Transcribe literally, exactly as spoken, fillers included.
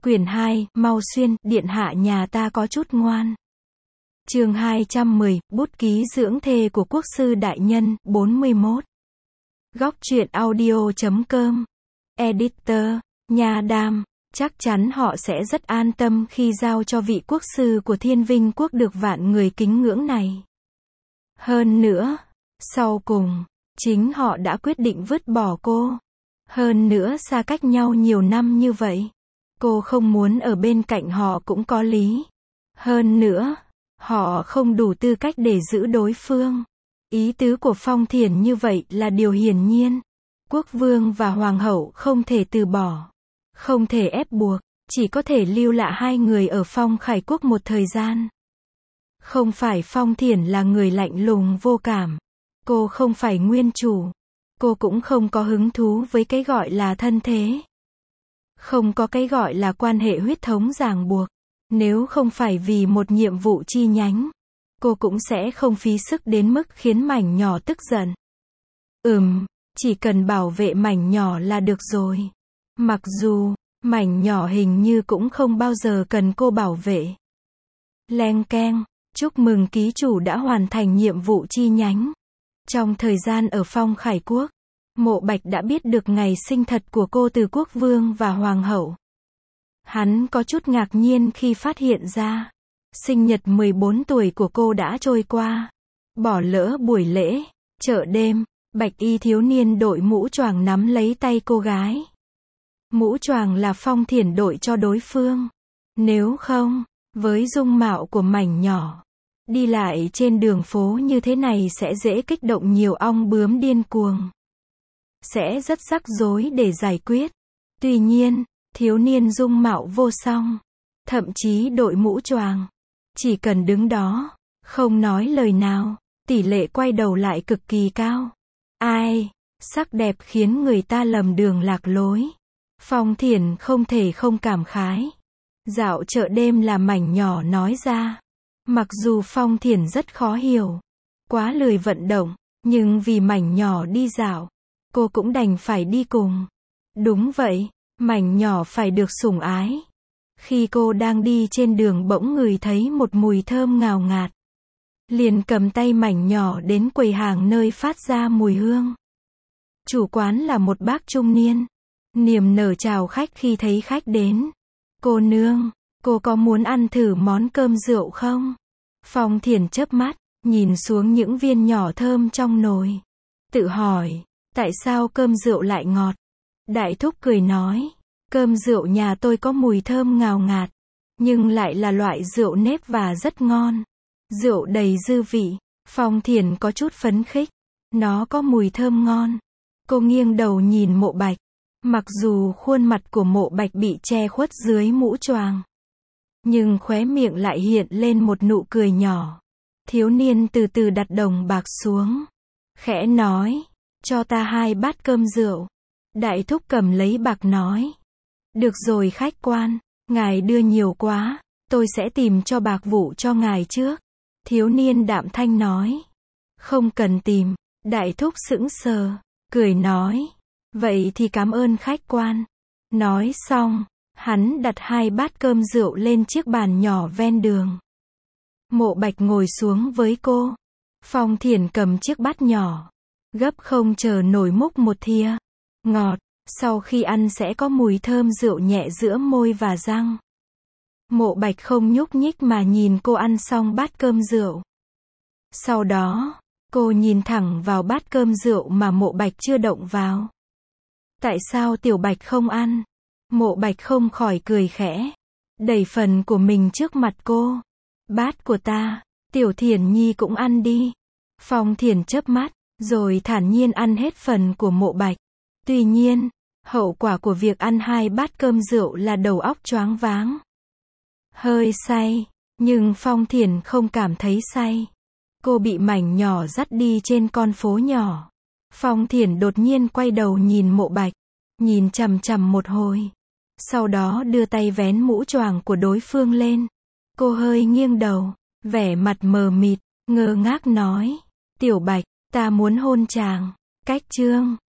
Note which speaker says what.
Speaker 1: Quyển hai, Mau Xuyên, điện hạ nhà ta có chút ngoan. Chương hai trăm mười, bút ký dưỡng thê của quốc sư đại nhân, bốn mươi mốt. Góc truyện audio chấm com. Editor, Nha Đam, chắc chắn họ sẽ rất an tâm khi giao cho vị quốc sư của Thiên Vinh quốc được vạn người kính ngưỡng này. Hơn nữa, sau cùng, chính họ đã quyết định vứt bỏ cô. Hơn nữa xa cách nhau nhiều năm như vậy. Cô không muốn ở bên cạnh họ cũng có lý. Hơn nữa, họ không đủ tư cách để giữ đối phương. Ý tứ của Phong Thiển như vậy là điều hiển nhiên. Quốc vương và hoàng hậu không thể từ bỏ. Không thể ép buộc, chỉ có thể lưu lại hai người ở Phong Khải quốc một thời gian. Không phải Phong Thiển là người lạnh lùng vô cảm. Cô không phải nguyên chủ. Cô cũng không có hứng thú với cái gọi là thân thế. Không có cái gọi là quan hệ huyết thống ràng buộc. Nếu không phải vì một nhiệm vụ chi nhánh, cô cũng sẽ không phí sức đến mức khiến mảnh nhỏ tức giận. Ừm, chỉ cần bảo vệ mảnh nhỏ là được rồi. Mặc dù, mảnh nhỏ hình như cũng không bao giờ cần cô bảo vệ. Leng keng, chúc mừng ký chủ đã hoàn thành nhiệm vụ chi nhánh. Trong thời gian ở Phong Khải quốc, Mộ Bạch đã biết được ngày sinh thật của cô từ quốc vương và hoàng hậu. Hắn có chút ngạc nhiên khi phát hiện ra, sinh nhật mười bốn tuổi của cô đã trôi qua. Bỏ lỡ buổi lễ, chợ đêm, bạch y thiếu niên đội mũ choàng nắm lấy tay cô gái. Mũ choàng là Phong Thiển đội cho đối phương. Nếu không, với dung mạo của mảnh nhỏ, đi lại trên đường phố như thế này sẽ dễ kích động nhiều ong bướm điên cuồng. Sẽ rất rắc rối để giải quyết. Tuy nhiên, thiếu niên dung mạo vô song, thậm chí đội mũ choàng, chỉ cần đứng đó, không nói lời nào, tỷ lệ quay đầu lại cực kỳ cao. Ai, sắc đẹp khiến người ta lầm đường lạc lối. Phong Thiển không thể không cảm khái. Dạo chợ đêm là mảnh nhỏ nói ra. Mặc dù Phong Thiển rất khó hiểu, quá lười vận động, nhưng vì mảnh nhỏ đi dạo, cô cũng đành phải đi cùng. Đúng vậy, mảnh nhỏ phải được sủng ái. Khi cô đang đi trên đường bỗng ngửi thấy một mùi thơm ngào ngạt. Liền cầm tay mảnh nhỏ đến quầy hàng nơi phát ra mùi hương. Chủ quán là một bác trung niên. Niềm nở chào khách khi thấy khách đến. Cô nương, cô có muốn ăn thử món cơm rượu không? Phong Thiển chớp mắt, nhìn xuống những viên nhỏ thơm trong nồi. Tự hỏi, tại sao cơm rượu lại ngọt? Đại thúc cười nói, cơm rượu nhà tôi có mùi thơm ngào ngạt, nhưng lại là loại rượu nếp và rất ngon. Rượu đầy dư vị. Phong Thiển có chút phấn khích. Nó có mùi thơm ngon. Cô nghiêng đầu nhìn Mộ Bạch. Mặc dù khuôn mặt của Mộ Bạch bị che khuất dưới mũ choàng, nhưng khóe miệng lại hiện lên một nụ cười nhỏ. Thiếu niên từ từ đặt đồng bạc xuống, khẽ nói, cho ta hai bát cơm rượu. Đại thúc cầm lấy bạc nói, được rồi khách quan, ngài đưa nhiều quá, tôi sẽ tìm cho bạc vụ cho ngài trước. Thiếu niên đạm thanh nói, không cần tìm. Đại thúc sững sờ, cười nói, vậy thì cảm ơn khách quan. Nói xong, hắn đặt hai bát cơm rượu lên chiếc bàn nhỏ ven đường. Mộ Bạch ngồi xuống với cô. Phong Thiển cầm chiếc bát nhỏ, gấp không chờ nổi múc một thìa. Ngọt, sau khi ăn sẽ có mùi thơm rượu nhẹ giữa môi và răng. Mộ Bạch không nhúc nhích mà nhìn cô ăn xong bát cơm rượu. Sau đó, cô nhìn thẳng vào bát cơm rượu mà Mộ Bạch chưa động vào. Tại sao Tiểu Bạch không ăn? Mộ Bạch không khỏi cười khẽ, đẩy phần của mình trước mặt cô. Bát của ta, Tiểu Thiển Nhi cũng ăn đi. Phong Thiển chớp mắt, rồi thản nhiên ăn hết phần của Mộ Bạch. Tuy nhiên, hậu quả của việc ăn hai bát cơm rượu là đầu óc choáng váng. Hơi say, nhưng Phong Thiển không cảm thấy say. Cô bị mảnh nhỏ dắt đi trên con phố nhỏ. Phong Thiển đột nhiên quay đầu nhìn Mộ Bạch, nhìn chằm chằm một hồi. Sau đó đưa tay vén mũ choàng của đối phương lên. Cô hơi nghiêng đầu, vẻ mặt mờ mịt, ngơ ngác nói, Tiểu Bạch, ta muốn hôn chàng. Cách chương